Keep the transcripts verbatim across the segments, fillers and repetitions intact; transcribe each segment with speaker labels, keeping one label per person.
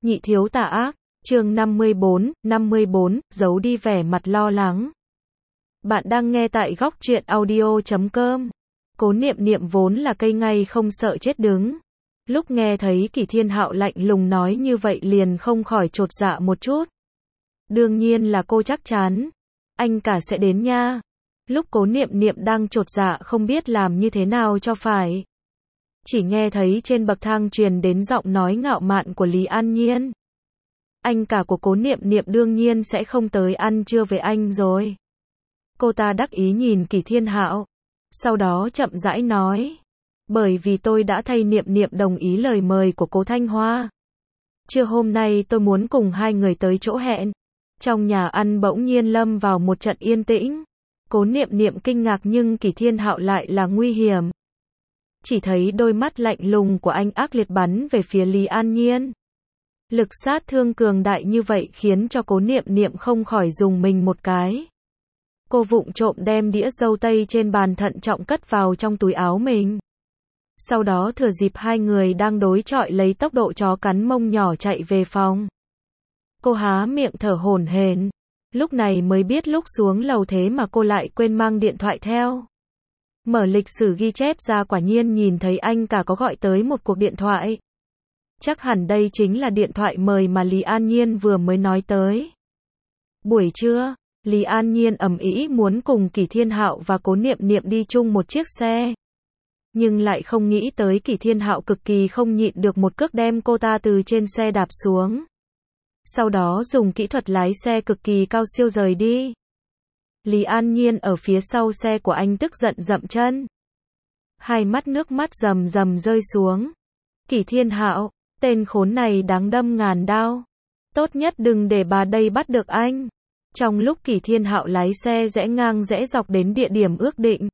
Speaker 1: Nhị thiếu tà ác, chương năm mươi bốn, năm mươi bốn, giấu đi vẻ mặt lo lắng. Bạn đang nghe tại góc truyện audio chấm com. Cố Niệm Niệm vốn là cây ngay không sợ chết đứng. Lúc nghe thấy Kỷ Thiên Hạo lạnh lùng nói như vậy liền không khỏi chột dạ một chút. Đương nhiên là cô chắc chắn. Anh cả sẽ đến nha. Lúc Cố Niệm Niệm đang chột dạ không biết làm như thế nào cho phải. Chỉ nghe thấy trên bậc thang truyền đến giọng nói ngạo mạn của Lý An Nhiên. Anh cả của Cố Niệm Niệm đương nhiên sẽ không tới ăn trưa với anh rồi. Cô ta đắc ý nhìn Kỷ Thiên Hạo. Sau đó chậm rãi nói. Bởi vì tôi đã thay Niệm Niệm đồng ý lời mời của Cố Thanh Hoa. Trưa hôm nay tôi muốn cùng hai người tới chỗ hẹn. Trong nhà ăn bỗng nhiên lâm vào một trận yên tĩnh. Cố Niệm Niệm kinh ngạc nhưng Kỷ Thiên Hạo lại là nguy hiểm. Chỉ thấy đôi mắt lạnh lùng của anh ác liệt bắn về phía Lý An Nhiên. Lực sát thương cường đại như vậy khiến cho Cố Niệm Niệm không khỏi dùng mình một cái. Cô vụng trộm đem đĩa dâu tây trên bàn thận trọng cất vào trong túi áo mình. Sau đó thừa dịp hai người đang đối chọi lấy tốc độ chó cắn mông nhỏ chạy về phòng. Cô há miệng thở hổn hển. Lúc này mới biết lúc xuống lầu thế mà cô lại quên mang điện thoại theo. Mở lịch sử ghi chép ra quả nhiên nhìn thấy anh cả có gọi tới một cuộc điện thoại. Chắc hẳn đây chính là điện thoại mời mà Lý An Nhiên vừa mới nói tới. Buổi trưa, Lý An Nhiên ầm ĩ muốn cùng Kỷ Thiên Hạo và Cố Niệm Niệm đi chung một chiếc xe. Nhưng lại không nghĩ tới Kỷ Thiên Hạo cực kỳ không nhịn được một cước đem cô ta từ trên xe đạp xuống. Sau đó dùng kỹ thuật lái xe cực kỳ cao siêu rời đi. Lý An Nhiên ở phía sau xe của anh tức giận dậm chân. Hai mắt nước mắt rầm rầm rơi xuống. Kỷ Thiên Hạo, tên khốn này đáng đâm ngàn đao. Tốt nhất đừng để bà đây bắt được anh. Trong lúc Kỷ Thiên Hạo lái xe rẽ ngang rẽ dọc đến địa điểm ước định.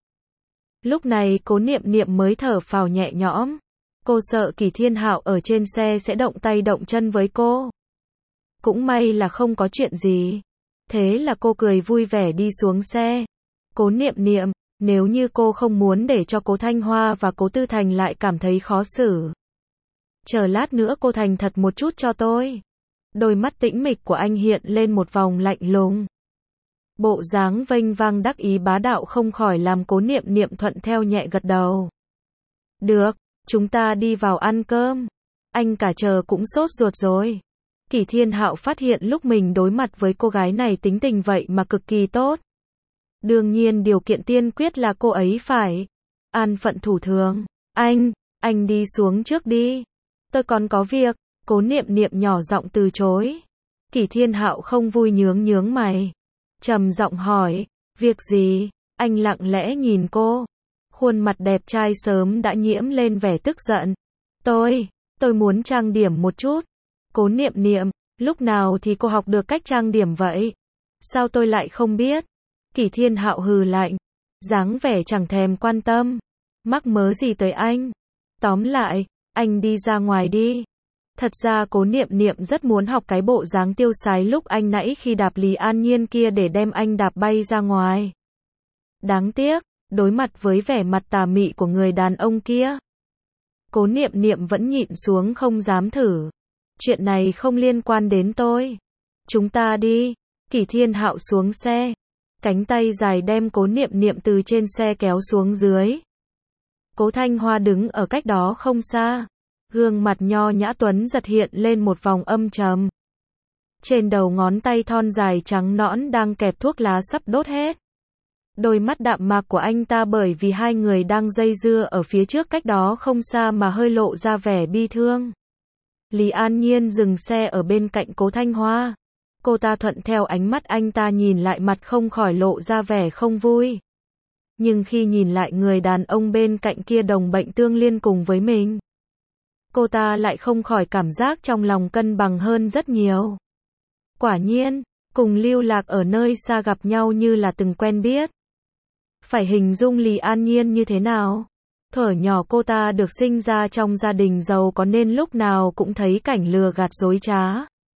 Speaker 1: Lúc này Cố Niệm Niệm mới thở phào nhẹ nhõm. Cô sợ Kỷ Thiên Hạo ở trên xe sẽ động tay động chân với cô. Cũng may là không có chuyện gì. Thế là cô cười vui vẻ đi xuống xe. Cố Niệm Niệm, nếu như cô không muốn để cho Cố Thanh Hoa và Cố Tư Thành lại cảm thấy khó xử. Chờ lát nữa cô thành thật một chút cho tôi. Đôi mắt tĩnh mịch của anh hiện lên một vòng lạnh lùng. Bộ dáng vênh vang đắc ý bá đạo không khỏi làm Cố Niệm Niệm thuận theo nhẹ gật đầu. Được, chúng ta đi vào ăn cơm. Anh cả chờ cũng sốt ruột rồi. Kỷ Thiên Hạo phát hiện lúc mình đối mặt với cô gái này tính tình vậy mà cực kỳ tốt. Đương nhiên điều kiện tiên quyết là cô ấy phải an phận thủ thường. Anh, anh đi xuống trước đi. Tôi còn có việc. Cố Niệm Niệm nhỏ giọng từ chối. Kỷ Thiên Hạo không vui nhướng nhướng mày. Trầm giọng hỏi, việc gì? Anh lặng lẽ nhìn cô. Khuôn mặt đẹp trai sớm đã nhiễm lên vẻ tức giận. Tôi, tôi muốn trang điểm một chút. Cố Niệm Niệm, lúc nào thì cô học được cách trang điểm vậy? Sao tôi lại không biết? Kỷ Thiên Hạo hừ lạnh, dáng vẻ chẳng thèm quan tâm. Mắc mớ gì tới anh? Tóm lại, anh đi ra ngoài đi. Thật ra Cố Niệm Niệm rất muốn học cái bộ dáng tiêu sái lúc anh nãy khi đạp Lý An Nhiên kia để đem anh đạp bay ra ngoài. Đáng tiếc, đối mặt với vẻ mặt tà mị của người đàn ông kia. Cố Niệm Niệm vẫn nhịn xuống không dám thử. Chuyện này không liên quan đến tôi. Chúng ta đi. Kỷ Thiên Hạo xuống xe. Cánh tay dài đem Cố Niệm Niệm từ trên xe kéo xuống dưới. Cố Thanh Hoa đứng ở cách đó không xa. Gương mặt nho nhã tuấn giật hiện lên một vòng âm trầm. Trên đầu ngón tay thon dài trắng nõn đang kẹp thuốc lá sắp đốt hết. Đôi mắt đạm mạc của anh ta bởi vì hai người đang dây dưa ở phía trước cách đó không xa mà hơi lộ ra vẻ bi thương. Lý An Nhiên dừng xe ở bên cạnh Cố Thanh Hoa. Cô ta thuận theo ánh mắt anh ta nhìn lại mặt không khỏi lộ ra vẻ không vui. Nhưng khi nhìn lại người đàn ông bên cạnh kia đồng bệnh tương liên cùng với mình, cô ta lại không khỏi cảm giác trong lòng cân bằng hơn rất nhiều. Quả nhiên, cùng lưu lạc ở nơi xa gặp nhau như là từng quen biết. Phải hình dung Lý An Nhiên như thế nào? Thuở nhỏ cô ta được sinh ra trong gia đình giàu có nên lúc nào cũng thấy cảnh lừa gạt dối trá.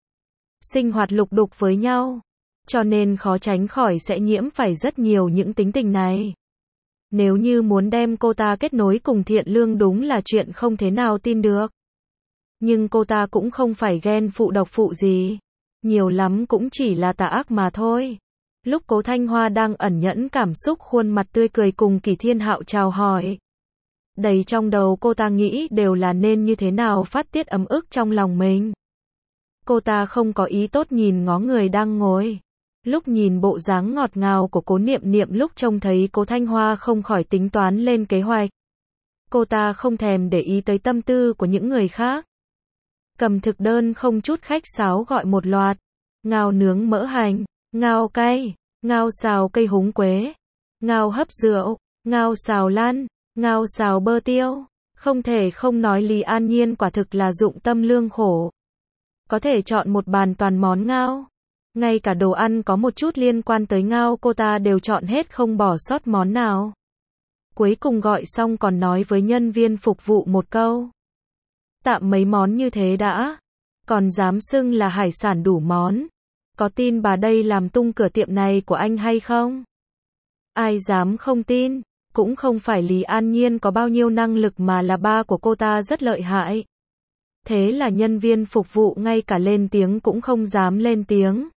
Speaker 1: Sinh hoạt lục đục với nhau. Cho nên khó tránh khỏi sẽ nhiễm phải rất nhiều những tính tình này. Nếu như muốn đem cô ta kết nối cùng Thiện Lương đúng là chuyện không thế nào tin được. Nhưng cô ta cũng không phải ghen phụ độc phụ gì. Nhiều lắm cũng chỉ là tà ác mà thôi. Lúc Cố Thanh Hoa đang ẩn nhẫn cảm xúc, khuôn mặt tươi cười cùng Kỷ Thiên Hạo chào hỏi. Đầy trong đầu cô ta nghĩ đều là nên như thế nào phát tiết ấm ức trong lòng mình. Cô ta không có ý tốt nhìn ngó người đang ngồi. Lúc nhìn bộ dáng ngọt ngào của Cố Niệm Niệm, lúc trông thấy Cố Thanh Hoa không khỏi tính toán lên kế hoạch. Cô ta không thèm để ý tới tâm tư của những người khác. Cầm thực đơn không chút khách sáo gọi một loạt. Ngao nướng mỡ hành, ngao cay, ngao xào cây húng quế, ngao hấp rượu, ngao xào lan, ngao xào bơ tiêu. Không thể không nói Lý An Nhiên quả thực là dụng tâm lương khổ. Có thể chọn một bàn toàn món ngao. Ngay cả đồ ăn có một chút liên quan tới ngao cô ta đều chọn hết không bỏ sót món nào. Cuối cùng gọi xong còn nói với nhân viên phục vụ một câu. Tạm mấy món như thế đã. Còn dám xưng là hải sản đủ món. Có tin bà đây làm tung cửa tiệm này của anh hay không? Ai dám không tin. Cũng không phải Lý An Nhiên có bao nhiêu năng lực mà là ba của cô ta rất lợi hại. Thế là nhân viên phục vụ ngay cả lên tiếng cũng không dám lên tiếng.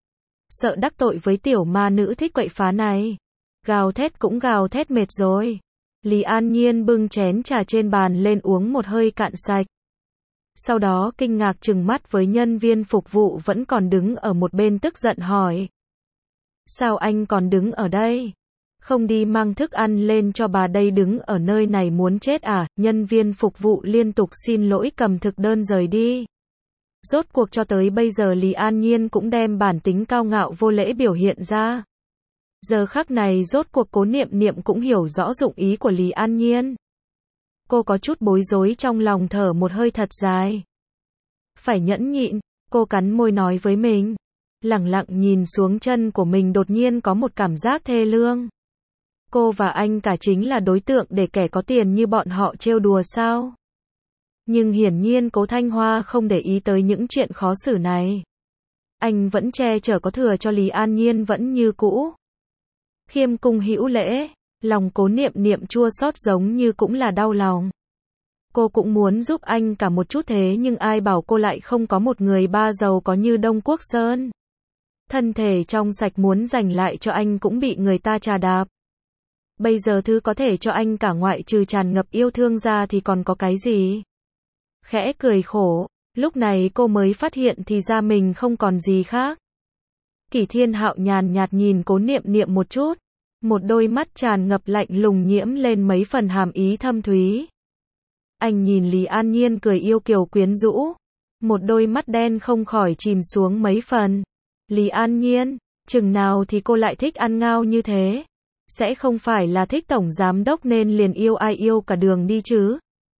Speaker 1: Sợ đắc tội với tiểu ma nữ thích quậy phá này. Gào thét cũng gào thét mệt rồi. Lý An Nhiên bưng chén trà trên bàn lên uống một hơi cạn sạch. Sau đó kinh ngạc trừng mắt với nhân viên phục vụ vẫn còn đứng ở một bên, tức giận hỏi. Sao anh còn đứng ở đây? Không đi mang thức ăn lên cho bà đây, đứng ở nơi này muốn chết à? Nhân viên phục vụ liên tục xin lỗi cầm thực đơn rời đi. Rốt cuộc cho tới bây giờ Lý An Nhiên cũng đem bản tính cao ngạo vô lễ biểu hiện ra. Giờ khắc này rốt cuộc Cố Niệm Niệm cũng hiểu rõ dụng ý của Lý An Nhiên. Cô có chút bối rối trong lòng, thở một hơi thật dài. Phải nhẫn nhịn, cô cắn môi nói với mình. Lẳng lặng nhìn xuống chân của mình, đột nhiên có một cảm giác thê lương. Cô và anh cả chính là đối tượng để kẻ có tiền như bọn họ trêu đùa sao? Nhưng hiển nhiên Cố Thanh Hoa không để ý tới những chuyện khó xử này. Anh vẫn che chở có thừa cho Lý An Nhiên vẫn như cũ. Khiêm cung hữu lễ, lòng Cố Niệm Niệm chua xót giống như cũng là đau lòng. Cô cũng muốn giúp anh cả một chút, thế nhưng ai bảo cô lại không có một người ba giàu có như Đông Quốc Sơn. Thân thể trong sạch muốn dành lại cho anh cũng bị người ta trà đạp. Bây giờ thứ có thể cho anh cả ngoại trừ tràn ngập yêu thương ra thì còn có cái gì? Khẽ cười khổ, lúc này cô mới phát hiện thì ra mình không còn gì khác. Kỷ Thiên Hạo nhàn nhạt nhìn Cố Niệm Niệm một chút, một đôi mắt tràn ngập lạnh lùng nhiễm lên mấy phần hàm ý thâm thúy. Anh nhìn Lý An Nhiên cười yêu kiều quyến rũ, một đôi mắt đen không khỏi chìm xuống mấy phần. Lý An Nhiên, chừng nào thì cô lại thích ăn ngao như thế? Sẽ không phải là thích tổng giám đốc nên liền yêu ai yêu cả đường đi chứ?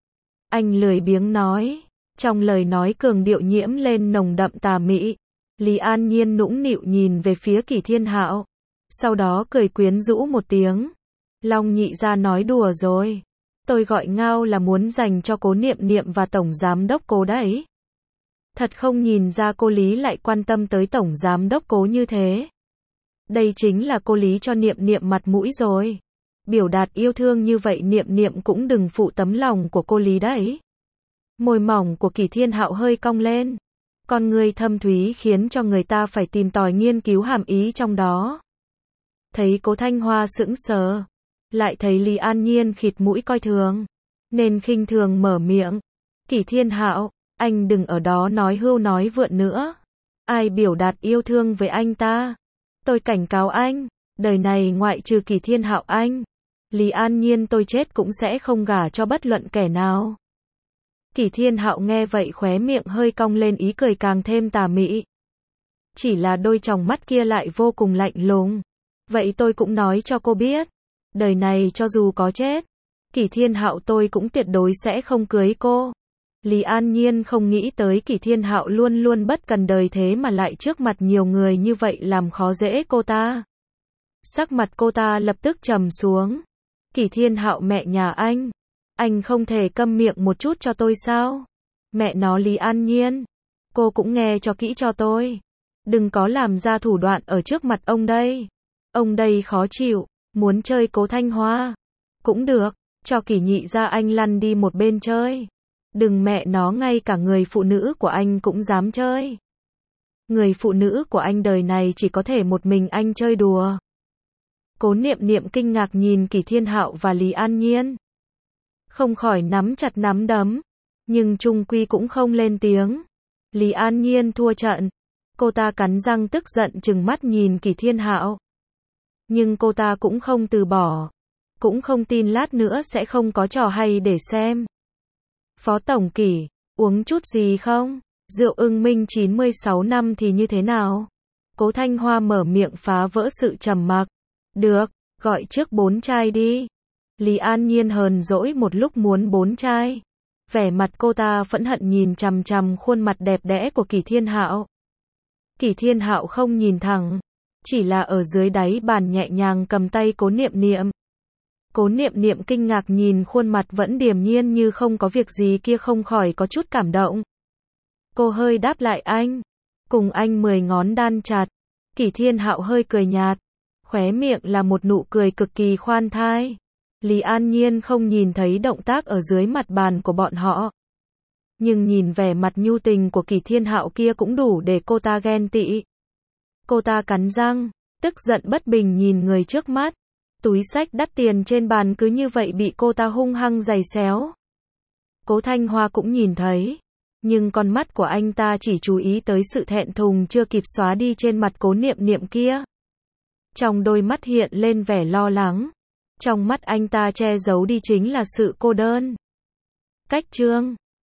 Speaker 1: Anh lười biếng nói, trong lời nói cường điệu nhiễm lên nồng đậm tà mị. Lý An Nhiên nũng nịu nhìn về phía Kỷ Thiên Hạo, sau đó cười quyến rũ một tiếng. Long nhị gia nói đùa rồi. Tôi gọi ngao là muốn dành cho Cố Niệm Niệm và tổng giám đốc Cố đấy. Thật không nhìn ra cô Lý lại quan tâm tới tổng giám đốc Cố như thế. Đây chính là cô Lý cho Niệm Niệm mặt mũi rồi. Biểu đạt yêu thương như vậy Niệm Niệm cũng đừng phụ tấm lòng của cô Lý đấy. Môi mỏng của Kỷ Thiên Hạo hơi cong lên. Con người thâm thúy khiến cho người ta phải tìm tòi nghiên cứu hàm ý trong đó. Thấy Cố Thanh Hoa sững sờ, lại thấy Lý An Nhiên khịt mũi coi thường, nên khinh thường mở miệng. Kỷ Thiên Hạo, anh đừng ở đó nói hưu nói vượn nữa. Ai biểu đạt yêu thương với anh ta? Tôi cảnh cáo anh, đời này ngoại trừ Kỷ Thiên Hạo anh, Lý An Nhiên tôi chết cũng sẽ không gả cho bất luận kẻ nào. Kỷ Thiên Hạo nghe vậy khóe miệng hơi cong lên, ý cười càng thêm tà mị. Chỉ là đôi tròng mắt kia lại vô cùng lạnh lùng. Vậy tôi cũng nói cho cô biết, đời này cho dù có chết, Kỷ Thiên Hạo tôi cũng tuyệt đối sẽ không cưới cô. Lý An Nhiên không nghĩ tới Kỷ Thiên Hạo luôn luôn bất cần đời thế mà lại trước mặt nhiều người như vậy làm khó dễ cô ta. Sắc mặt cô ta lập tức trầm xuống. Kỷ Thiên Hạo mẹ nhà anh, anh không thể câm miệng một chút cho tôi sao? Mẹ nó Lý An Nhiên, cô cũng nghe cho kỹ cho tôi. Đừng có làm ra thủ đoạn ở trước mặt ông đây. Ông đây khó chịu, muốn chơi Cố Thanh Hoa. Cũng được, cho Kỷ nhị ra anh lăn đi một bên chơi. Đừng mẹ nó ngay cả người phụ nữ của anh cũng dám chơi. Người phụ nữ của anh đời này chỉ có thể một mình anh chơi đùa. Cố Niệm Niệm kinh ngạc nhìn Kỷ Thiên Hạo và Lý An Nhiên. Không khỏi nắm chặt nắm đấm, nhưng chung quy cũng không lên tiếng. Lý An Nhiên thua trận. Cô ta cắn răng tức giận trừng mắt nhìn Kỷ Thiên Hạo. Nhưng cô ta cũng không từ bỏ. Cũng không tin lát nữa sẽ không có trò hay để xem. Phó Tổng Kỷ, uống chút gì không? Rượu Ưng Minh chín mươi sáu năm thì như thế nào? Cố Thanh Hoa mở miệng phá vỡ sự trầm mặc. Được, gọi trước bốn chai đi. Lý An Nhiên hờn dỗi một lúc muốn bốn chai. Vẻ mặt cô ta phẫn hận nhìn chằm chằm khuôn mặt đẹp đẽ của Kỷ Thiên Hạo. Kỷ Thiên Hạo không nhìn thẳng, chỉ là ở dưới đáy bàn nhẹ nhàng cầm tay Cố Niệm Niệm. Cố Niệm Niệm kinh ngạc nhìn khuôn mặt vẫn điềm nhiên như không có việc gì kia không khỏi có chút cảm động. Cô hơi đáp lại anh. Cùng anh mười ngón đan chặt. Kỷ Thiên Hạo hơi cười nhạt. Khóe miệng là một nụ cười cực kỳ khoan thai. Lý An Nhiên không nhìn thấy động tác ở dưới mặt bàn của bọn họ. Nhưng nhìn vẻ mặt nhu tình của Kỷ Thiên Hạo kia cũng đủ để cô ta ghen tị. Cô ta cắn răng, tức giận bất bình nhìn người trước mắt. Túi xách đắt tiền trên bàn cứ như vậy bị cô ta hung hăng giày xéo. Cố Thanh Hoa cũng nhìn thấy. Nhưng con mắt của anh ta chỉ chú ý tới sự thẹn thùng chưa kịp xóa đi trên mặt Cố Niệm Niệm kia. Trong đôi mắt hiện lên vẻ lo lắng. Trong mắt anh ta che giấu đi chính là sự cô đơn. Cách chương